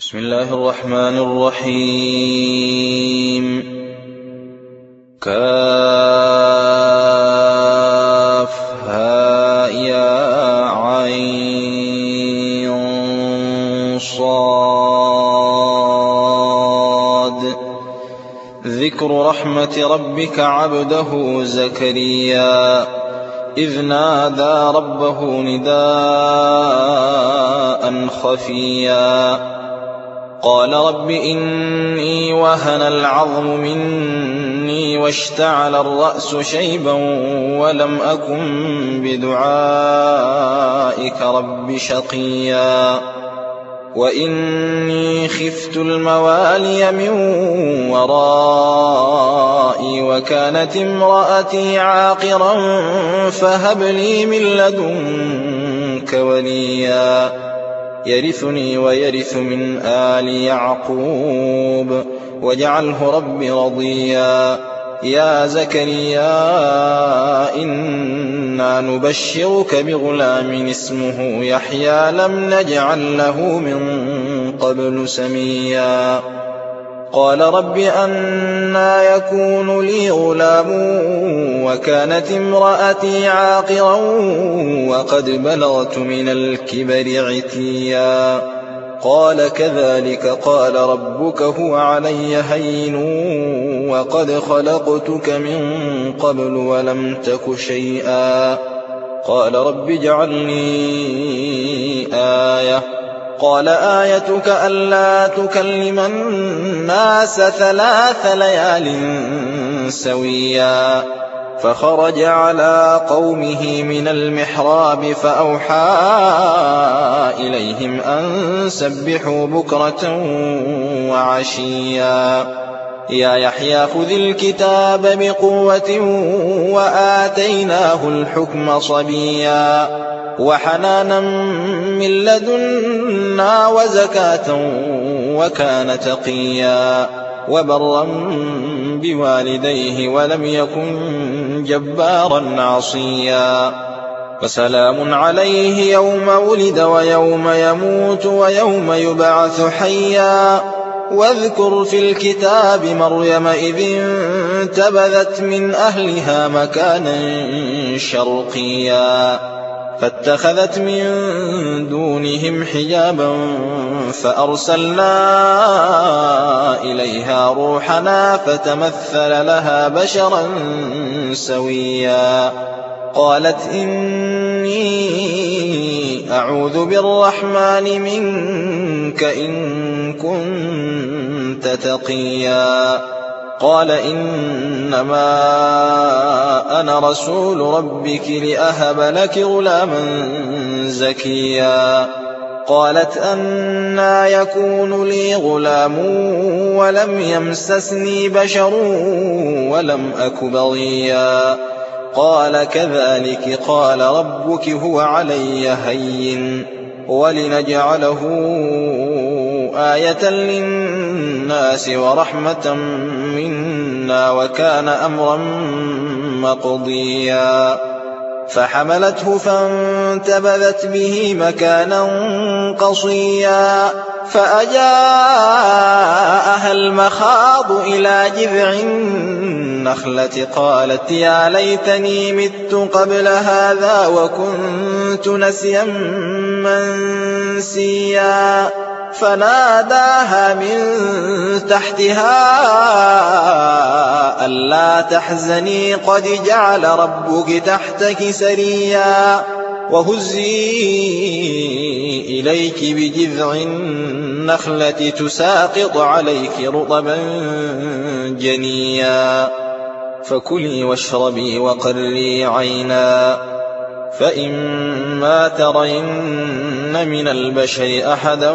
بسم الله الرحمن الرحيم. كافها يا عين صاد. ذكر رحمة ربك عبده زكريا إذ نادى ربه نداء خفيا قال رب إني وهن العظم مني واشتعل الرأس شيبا ولم أكن بدعائك رب شقيا وإني خفت الموالي من ورائي وكانت امرأتي عاقرا فهب لي من لدنك وليا يرثني ويرث من آل يعقوب واجعله رب رضيا. يا زكريا إنا نبشرك بغلام اسمه يحيى لم نجعل له من قبل سميا. قال رب أنى يكون لي غلام وكانت امرأتي عاقرا وقد بلغت من الكبر عتيا. قال كذلك قال ربك هو علي هين وقد خلقتك من قبل ولم تك شيئا. قال رب اجعل لي آية. قال آيتك ألا تكلم الناس 3 ليال سويا. فخرج على قومه من المحراب فأوحى إليهم أن سبحوا بكرة وعشيا. يا يحيى خذ الكتاب بقوة وآتيناه الحكم صبيا وحنانا من لدنا وزكاة وكان تقيا وبرا بوالديه ولم يكن جبارا عصيا. وسلام عليه يوم ولد ويوم يموت ويوم يبعث حيا. واذكر في الكتاب مريم إذ انتبذت من أهلها مكانا شرقيا فاتخذت من دونهم حجابا فأرسلنا إليها روحنا فتمثل لها بشرا سويا. قالت إني أعوذ بالرحمن منك إن كنت تقيا. قال إنما أنا رسول ربك لأهب لك غلاما زكيا. قالت أنى يكون لي غلام ولم يمسسني بشر ولم أك بغيا. قال كذلك قال ربك هو علي هين ولنجعله آية للناس ورحمة منا وكان أمرا مقضيا. فحملته فانتبذت به مكانا قصيا فأجاءها المخاض إلى جذع النخلة قالت يا ليتني مت قبل هذا وكنت نسيا منسيا. فناداها من تحتها ألا تحزني قد جعل ربك تحتك سريا وهزي إليك بجذع النخلة تساقط عليك رطبا جنيا. فكلي واشربي وقري عينا فإما ترين من البشر أحدا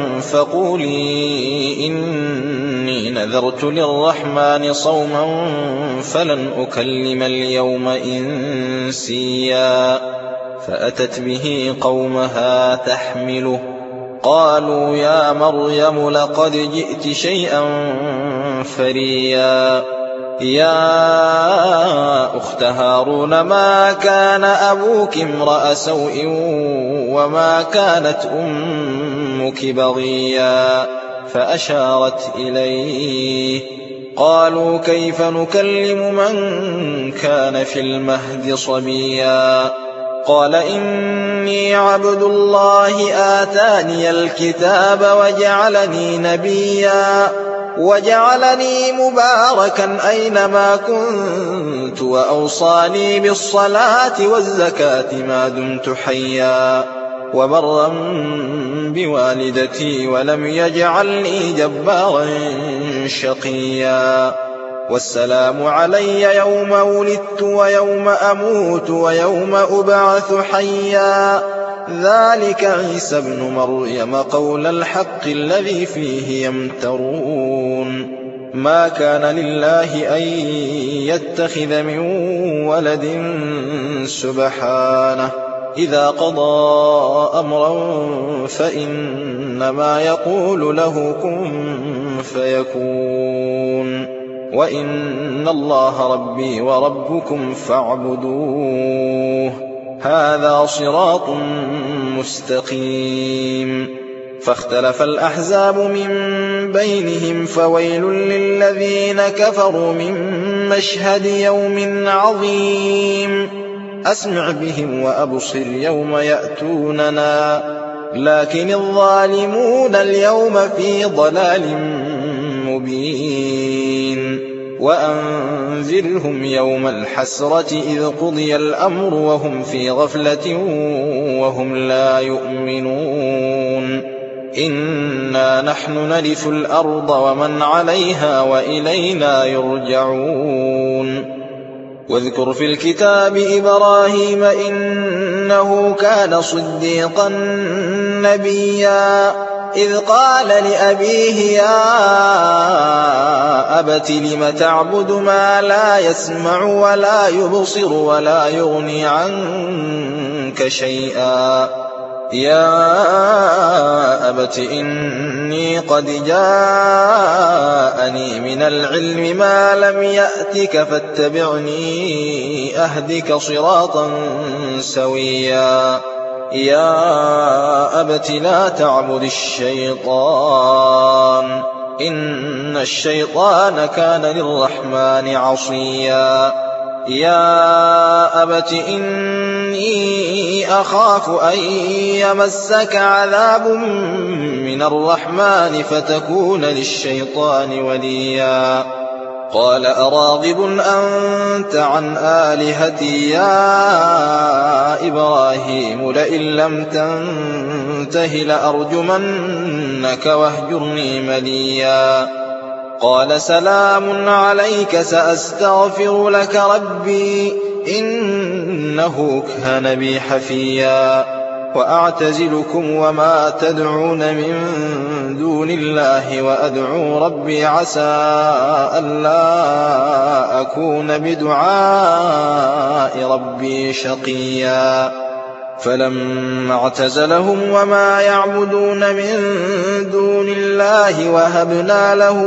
فقولي إني نذرت للرحمن صوما فلن أكلم اليوم إنسيا. فأتت به قومها تحمله قالوا يا مريم لقد جئت شيئا فريا. يا أخت هارون ما كان أبوك امرأ سوء وما كانت أمك بغيا فأشارت إليه. قالوا كيف نكلم من كان في المهد صبيا؟ قال إني عبد الله آتاني الكتاب وجعلني نبيا وجعلني مباركا أينما كنت وأوصاني بالصلاة والزكاة ما دمت حيا وبرا بوالدتي ولم يجعلني جبارا شقيا. والسلام علي يوم ولدت ويوم أموت ويوم أبعث حيا. ذلك عيسى ابن مريم قول الحق الذي فيه يمترون. ما كان لله أن يتخذ من ولد سبحانه إذا قضى أمرا فإنما يقول له كن فيكون. وإن الله ربي وربكم فاعبدوه هذا صراط مستقيم. فاختلف الأحزاب من بينهم فويل للذين كفروا من مشهد يوم عظيم. أسمع بهم وأبصر يوم يأتوننا لكن الظالمون اليوم في ضلال مبين. وأنذرهم يوم الحسرة إذ قضي الأمر وهم في غفلة وهم لا يؤمنون. إنا نحن نرث الأرض ومن عليها وإلينا يرجعون. واذكر في الكتاب إبراهيم إنه كان صديقا نبيا إذ قال لأبيه يا أبت لم تعبد ما لا يسمع ولا يبصر ولا يغني عنك شيئا. يا أبت إني قد جاءني من العلم ما لم يأتك فاتبعني أهدك صراطا سويا. يا أبت لا تعبد الشيطان إن الشيطان كان للرحمن عصيا. يا أبت إني أخاف أن يمسك عذاب من الرحمن فتكون للشيطان وليا. قال أراغب أنت عن آلهتي يا إبراهيم لئن لم تنته لأرجمنك واهجرني مليا. قال سلام عليك سأستغفر لك ربي إنه كان بي حفيا. وأعتزلكم وما تدعون من دون الله وأدعو ربي عسى ألا أكون بدعاء ربي شقيا. فلما اعتزلهم وما يعبدون من دون الله وهبنا له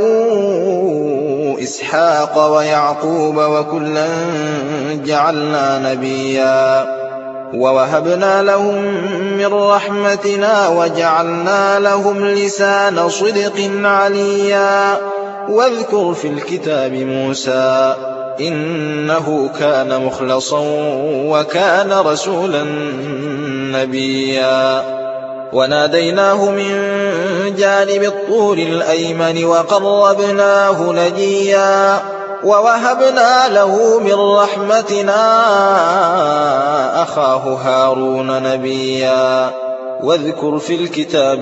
إسحاق ويعقوب وكلا جعلنا نبيا. ووهبنا لهم من رحمتنا وجعلنا لهم لسان صدق عليا. واذكر في الكتاب موسى إنه كان مخلصا وكان رسولا نبيا. وناديناه من جانب الطور الأيمن وقربناه نجيا. ووهبنا له من رحمتنا أخاه هارون نبيا. واذكر في الكتاب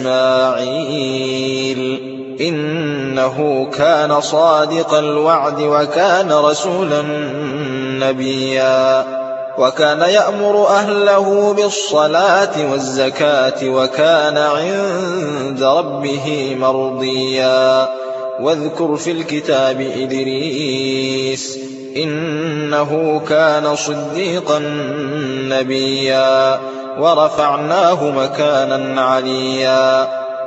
إسماعيل إنه كان صادق الوعد وكان رسولا نبيا. وكان يأمر أهله بالصلاة والزكاة وكان عند ربه مرضيا. واذكر في الكتاب إدريس إنه كان صديقا نبيا. ورفعناه مكانا عليا.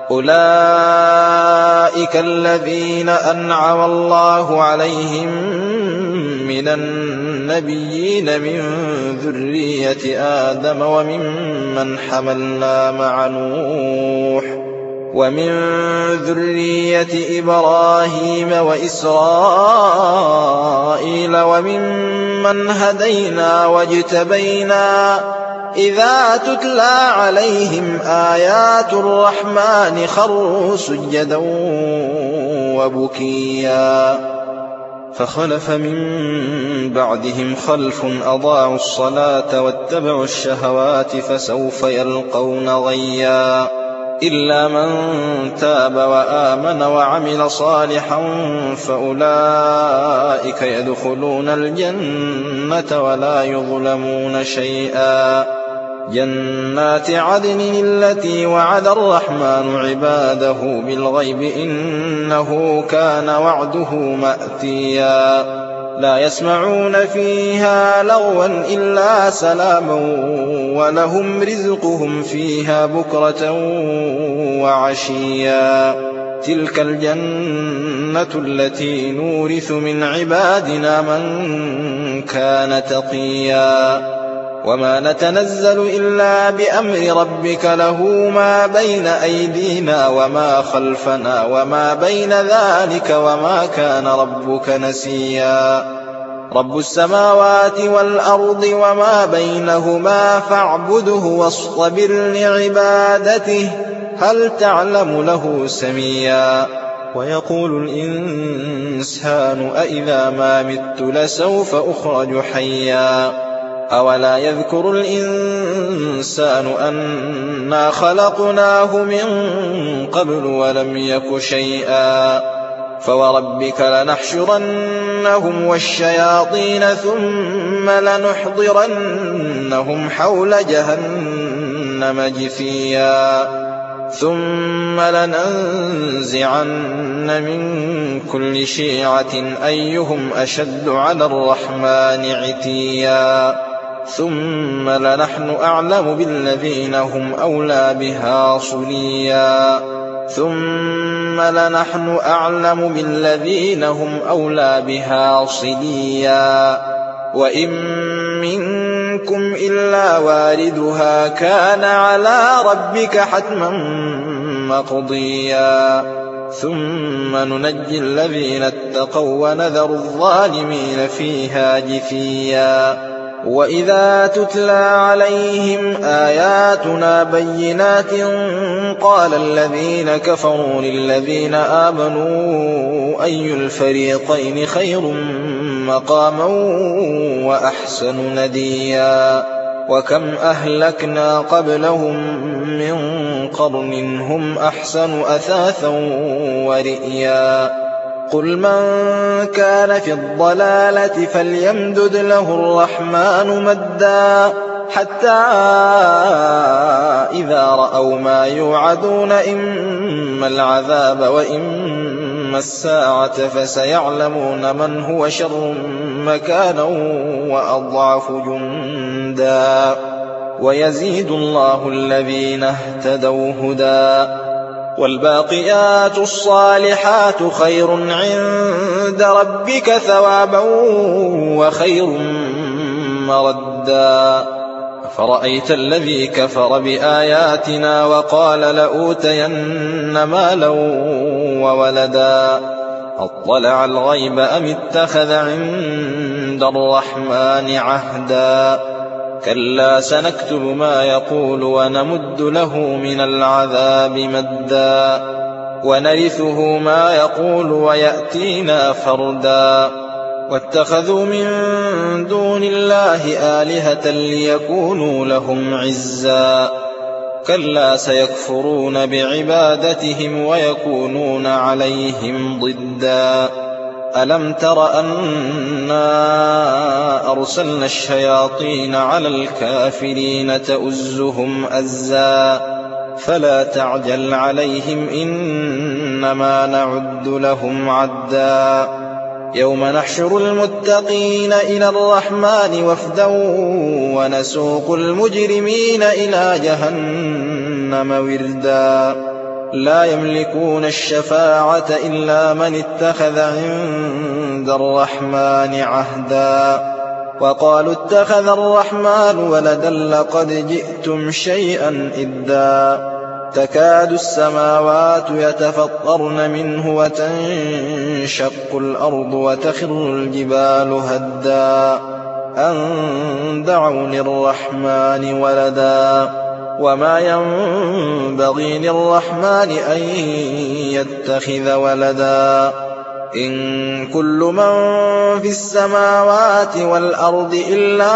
أولئك الذين أنعم الله عليهم من النبيين من ذرية آدم وممن حملنا مع نوح ومن ذرية إبراهيم وإسرائيل وممن هدينا واجتبينا إذا تتلى عليهم آيات الرحمن خروا سجدا وبكيا فخلف من بعدهم خلف أضاعوا الصلاة واتبعوا الشهوات فسوف يلقون غيا إلا من تاب وآمن وعمل صالحا فأولئك يدخلون الجنة ولا يظلمون شيئا جنات عدن التي وعد الرحمن عباده بالغيب إنه كان وعده مأتيا لا يسمعون فيها لغوا إلا سلاما ولهم رزقهم فيها بكرة وعشيا تلك الجنة التي نورث من عبادنا من كان تقيا وما نتنزل إلا بأمر ربك له ما بين أيدينا وما خلفنا وما بين ذلك وما كان ربك نسيا رب السماوات والأرض وما بينهما فاعبده واصطبر لعبادته هل تعلم له سميا ويقول الإنسان أإذا ما مت لسوف أخرج حيا أولا يذكر الإنسان أنا خلقناه من قبل ولم يك شيئا فوربك لنحشرنهم والشياطين ثم لنحضرنهم حول جهنم جثيا ثم لننزعن من كل شيعة أيهم أشد على الرحمن عتيا ثم لنحن أعلم بالذين هم أولى بها صليا ثم لنحن أعلم بالذين هم أولى بها صليا وإن منكم إلا واردها كان على ربك حتما مقضيا ثم ننجي الذين اتقوا ونذر الظالمين فيها جثيا وإذا تتلى عليهم آياتنا بينات قال الذين كفروا للذين آمنوا أي الفريقين خير مقاما وأحسن نديا وكم أهلكنا قبلهم من قرن هم أحسن أثاثا ورئيا قل من كان في الضلالة فليمدد له الرحمن مدا حتى إذا رأوا ما يوعدون إما العذاب وإما الساعة فسيعلمون من هو شر مكانا وأضعف جندا ويزيد الله الذين اهتدوا هدى والباقيات الصالحات خير عند ربك ثوابا وخير مردا فرأيت الذي كفر بآياتنا وقال لأوتين مالا وولدا أطلع الغيب أم اتخذ عند الرحمن عهدا كلا سنكتب ما يقول ونمد له من العذاب مدا ونرثه ما يقول ويأتينا فردا واتخذوا من دون الله آلهة ليكونوا لهم عزا كلا سيكفرون بعبادتهم ويكونون عليهم ضدا ألم تر أنا أرسلنا الشياطين على الكافرين تؤزهم أزا فلا تعجل عليهم إنما نعد لهم عدا يوم نحشر المتقين إلى الرحمن وفدا ونسوق المجرمين إلى جهنم وردا لا يملكون الشفاعة إلا من اتخذ عند الرحمن عهدا وقالوا اتخذ الرحمن ولدا لقد جئتم شيئا إدا تكاد السماوات يتفطرن منه وتنشق الأرض وتخر الجبال هدا أن دعوا للرحمن ولدا وما ينبغي للرحمن أن يتخذ ولدا إن كل من في السماوات والأرض إلا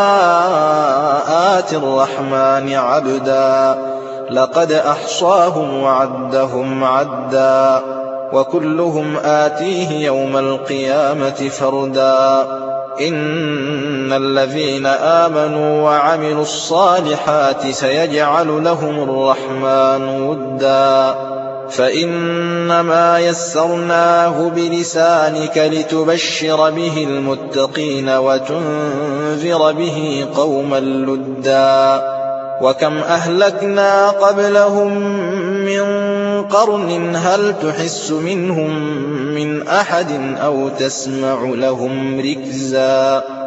آتي الرحمن عبدا لقد أحصاهم وعدهم عدا وكلهم آتيه يوم القيامة فردا إن الذين آمنوا وعملوا الصالحات سيجعل لهم الرحمن ودا فإنما يسرناه بلسانك لتبشر به المتقين وتنذر به قوما لدا وكم أهلكنا قبلهم من قرن هل تحس منهم من أحد أو تسمع لهم ركزا